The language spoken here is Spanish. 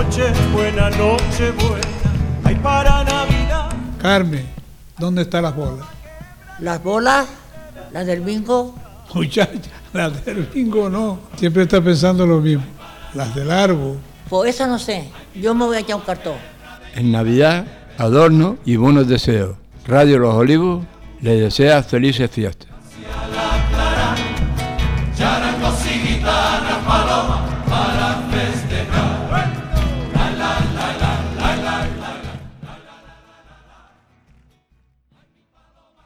buena, ay para Navidad. Carmen, ¿dónde están las bolas? ¿Las bolas? ¿Las del bingo? Muchacha, las del bingo no. Siempre está pensando lo mismo. Las del árbol. Pues esa no sé. Yo me voy a echar un cartón. En Navidad, adorno y buenos deseos. Radio Los Olivos les desea felices fiestas.